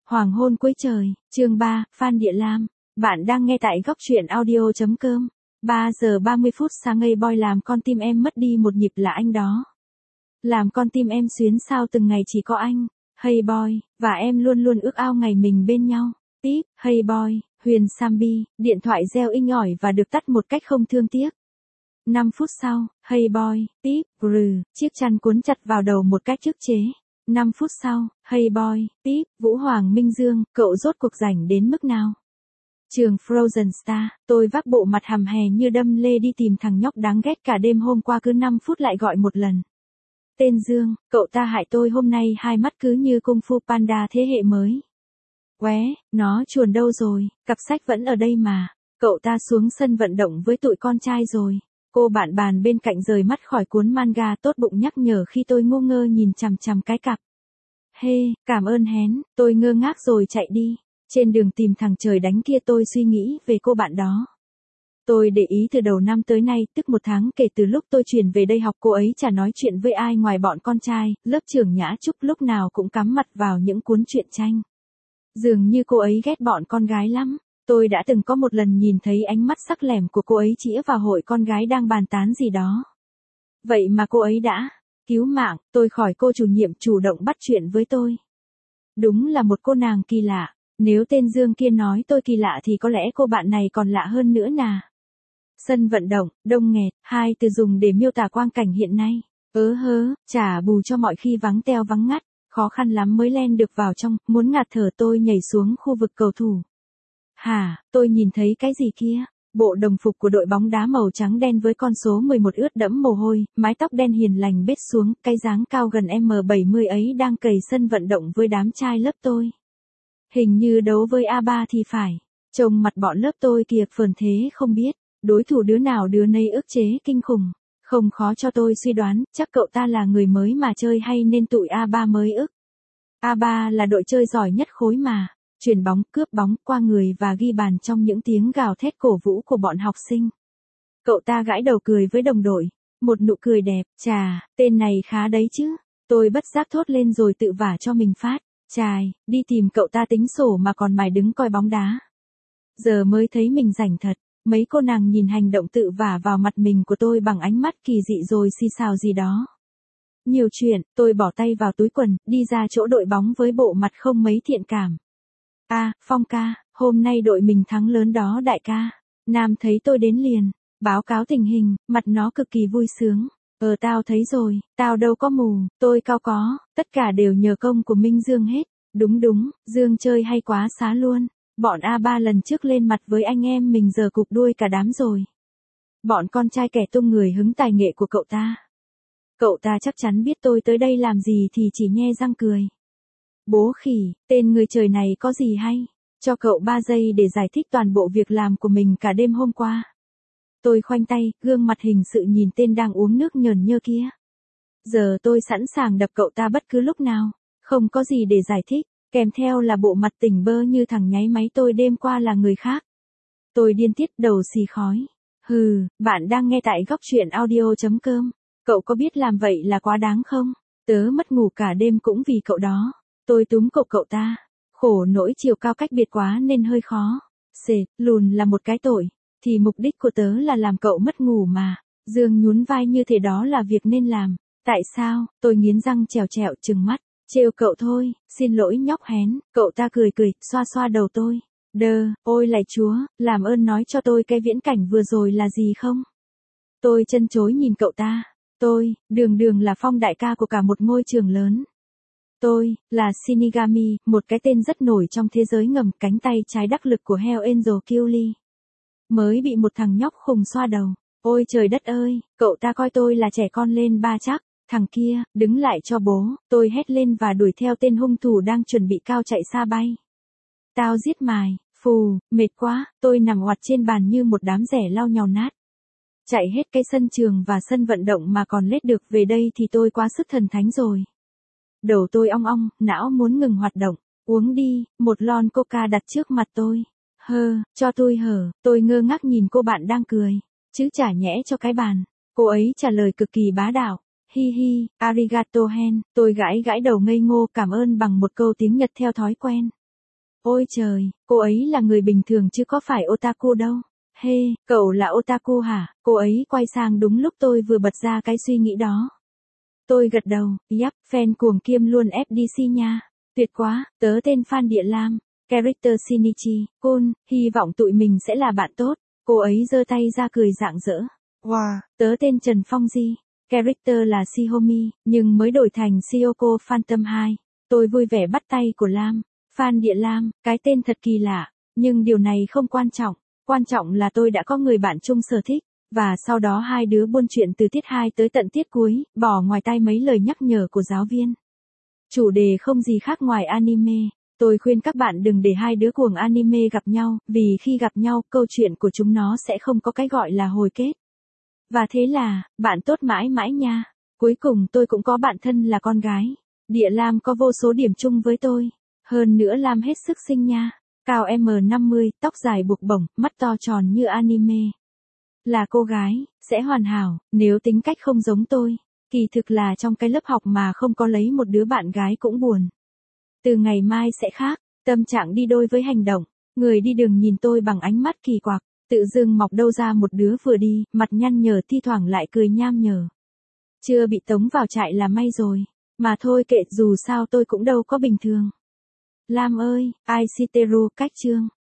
Hoàng hôn cuối trời, chương 3, Phan Địa Lam. Bạn đang nghe tại góc truyện audio.com. 3 giờ 30 phút sáng ngây boy làm con tim em mất đi một nhịp là anh đó. Làm con tim em xuyến sao từng ngày chỉ có anh. Hey boy, và em luôn luôn ước ao ngày mình bên nhau. Tiếp, hey boy, Huyền Sambi, điện thoại reo inh ỏi và được tắt một cách không thương tiếc. 5 phút sau, hey boy, tiếp, chiếc chăn cuốn chặt vào đầu một cách ức chế. 5 phút sau, hey boy, tiếp, Vũ Hoàng Minh Dương, cậu rốt cuộc rảnh đến mức nào? Trường Frozen Star, tôi vác bộ mặt hầm hè như đâm lê đi tìm thằng nhóc đáng ghét cả đêm hôm qua cứ 5 phút lại gọi một lần. Tên Dương, cậu ta hại tôi hôm nay hai mắt cứ như Kung Fu Panda thế hệ mới. Qué, nó chuồn đâu rồi, cặp sách vẫn ở đây mà. Cậu ta xuống sân vận động với tụi con trai rồi. Cô bạn bàn bên cạnh rời mắt khỏi cuốn manga tốt bụng nhắc nhở khi tôi ngu ngơ nhìn chằm chằm cái cặp. Cảm ơn hén, tôi ngơ ngác rồi chạy đi. Trên đường tìm thằng trời đánh kia tôi suy nghĩ về cô bạn đó. Tôi để ý từ đầu năm tới nay, tức 1 tháng kể từ lúc tôi chuyển về đây học, cô ấy chả nói chuyện với ai ngoài bọn con trai, lớp trưởng Nhã Trúc lúc nào cũng cắm mặt vào những cuốn truyện tranh. Dường như cô ấy ghét bọn con gái lắm. Tôi đã từng có một lần nhìn thấy ánh mắt sắc lẻm của cô ấy chĩa vào hội con gái đang bàn tán gì đó. Vậy mà cô ấy đã cứu mạng tôi khỏi cô chủ nhiệm chủ động bắt chuyện với tôi. Đúng là một cô nàng kỳ lạ. Nếu tên Dương kia nói tôi kỳ lạ thì có lẽ cô bạn này còn lạ hơn nữa nà. Sân vận động, đông nghẹt, hai từ dùng để miêu tả quang cảnh hiện nay. Trả bù cho mọi khi vắng teo vắng ngắt, khó khăn lắm mới len được vào trong, muốn ngạt thở tôi nhảy xuống khu vực cầu thủ. Tôi nhìn thấy cái gì kia? Bộ đồng phục của đội bóng đá màu trắng đen với con số 11 ướt đẫm mồ hôi, mái tóc đen hiền lành bết xuống, cái dáng cao gần M70 ấy đang cày sân vận động với đám trai lớp tôi. Hình như đấu với A3 thì phải. Trông mặt bọn lớp tôi kìa phờn thế không biết, đối thủ đứa nào đứa nấy ức chế kinh khủng. Không khó cho tôi suy đoán, chắc cậu ta là người mới mà chơi hay nên tụi A3 mới ức. A3 là đội chơi giỏi nhất khối mà. Chuyền bóng, cướp bóng, qua người và ghi bàn trong những tiếng gào thét cổ vũ của bọn học sinh. Cậu ta gãi đầu cười với đồng đội. Một nụ cười đẹp, chà, tên này khá đấy chứ. Tôi bất giác thốt lên rồi tự vả cho mình phát. Chài, đi tìm cậu ta tính sổ mà còn mày đứng coi bóng đá. Giờ mới thấy mình rảnh thật. Mấy cô nàng nhìn hành động tự vả vào mặt mình của tôi bằng ánh mắt kỳ dị rồi xì xào gì đó. Nhiều chuyện, tôi bỏ tay vào túi quần, đi ra chỗ đội bóng với bộ mặt không mấy thiện cảm. Phong ca, hôm nay đội mình thắng lớn đó đại ca. Nam thấy tôi đến liền, báo cáo tình hình, mặt nó cực kỳ vui sướng. Tao thấy rồi, tao đâu có mù, tôi cao có, tất cả đều nhờ công của Minh Dương hết. Đúng, Dương chơi hay quá xá luôn. Bọn A3 lần trước lên mặt với anh em mình giờ cụp đuôi cả đám rồi. Bọn con trai kẻ tung người hứng tài nghệ của cậu ta. Cậu ta chắc chắn biết tôi tới đây làm gì thì chỉ nhe răng cười. Bố khỉ, tên người trời này có gì hay? Cho cậu 3 giây để giải thích toàn bộ việc làm của mình cả đêm hôm qua. Tôi khoanh tay, gương mặt hình sự nhìn tên đang uống nước nhờn nhơ kia. Giờ tôi sẵn sàng đập cậu ta bất cứ lúc nào. Không có gì để giải thích, kèm theo là bộ mặt tỉnh bơ như thằng nháy máy tôi đêm qua là người khác. Tôi điên tiết đầu xì khói. Bạn đang nghe tại góc truyện audio.com. Cậu có biết làm vậy là quá đáng không? Tớ mất ngủ cả đêm cũng vì cậu đó. Tôi túm cậu ta. Khổ nỗi chiều cao cách biệt quá nên hơi khó. Lùn là một cái tội. Thì mục đích của tớ là làm cậu mất ngủ mà. Dương nhún vai như thế đó là việc nên làm. Tại sao? Tôi nghiến răng trèo trừng mắt. Trêu cậu thôi, xin lỗi nhóc hén. Cậu ta cười, xoa xoa đầu tôi. Ôi lạy chúa, làm ơn nói cho tôi cái viễn cảnh vừa rồi là gì không? Tôi chân chối nhìn cậu ta. Tôi, đường là Phong đại ca của cả một ngôi trường lớn. Tôi, là Shinigami, một cái tên rất nổi trong thế giới ngầm, cánh tay trái đắc lực của Hell Angel Kyuli. Mới bị một thằng nhóc khùng xoa đầu. Ôi trời đất ơi, cậu ta coi tôi là trẻ con lên ba chắc. Thằng kia, đứng lại cho bố, tôi hét lên và đuổi theo tên hung thủ đang chuẩn bị cao chạy xa bay. Tao giết mày, mệt quá, tôi nằm oặt trên bàn như một đám rẻ lau nhàu nát. Chạy hết cái sân trường và sân vận động mà còn lết được về đây thì tôi quá sức thần thánh rồi. Đầu tôi ong ong, não muốn ngừng hoạt động. Uống đi, một lon coca đặt trước mặt tôi. Cho tôi ngơ ngác nhìn cô bạn đang cười. Chứ chả nhẽ cho cái bàn. Cô ấy trả lời cực kỳ bá đạo. Arigato hen, tôi gãi đầu ngây ngô cảm ơn bằng một câu tiếng Nhật theo thói quen. Ôi trời, cô ấy là người bình thường chứ có phải otaku đâu. Hey, cậu là otaku hả? Cô ấy quay sang đúng lúc tôi vừa bật ra cái suy nghĩ đó. Tôi gật đầu, yep, fan cuồng kiêm luôn FDC nha. Tuyệt quá, tớ tên Phan Địa Lam. Character Shinichi, cool, hy vọng tụi mình sẽ là bạn tốt. Cô ấy giơ tay ra cười rạng rỡ. Wow, tớ tên Trần Phong Di. Character là Shihomi, nhưng mới đổi thành Shiyoko Phantom 2. Tôi vui vẻ bắt tay của Lam. Phan Địa Lam, cái tên thật kỳ lạ. Nhưng điều này không quan trọng. Quan trọng là tôi đã có người bạn chung sở thích. Và sau đó hai đứa buôn chuyện từ tiết 2 tới tận tiết cuối, bỏ ngoài tai mấy lời nhắc nhở của giáo viên. Chủ đề không gì khác ngoài anime. Tôi khuyên các bạn đừng để hai đứa cuồng anime gặp nhau, vì khi gặp nhau, câu chuyện của chúng nó sẽ không có cái gọi là hồi kết. Và thế là, bạn tốt mãi mãi nha. Cuối cùng tôi cũng có bạn thân là con gái. Địa Lam có vô số điểm chung với tôi. Hơn nữa Lam hết sức xinh nha. Cao M50, tóc dài buộc bổng, mắt to tròn như anime. Là cô gái, sẽ hoàn hảo, nếu tính cách không giống tôi. Kỳ thực là trong cái lớp học mà không có lấy một đứa bạn gái cũng buồn. Từ ngày mai sẽ khác, tâm trạng đi đôi với hành động. Người đi đường nhìn tôi bằng ánh mắt kỳ quặc, tự dưng mọc đâu ra một đứa vừa đi, mặt nhăn nhở thi thoảng lại cười nham nhở. Chưa bị tống vào trại là may rồi. Mà thôi kệ, dù sao tôi cũng đâu có bình thường. Lam ơi, Aishiteru cách chương.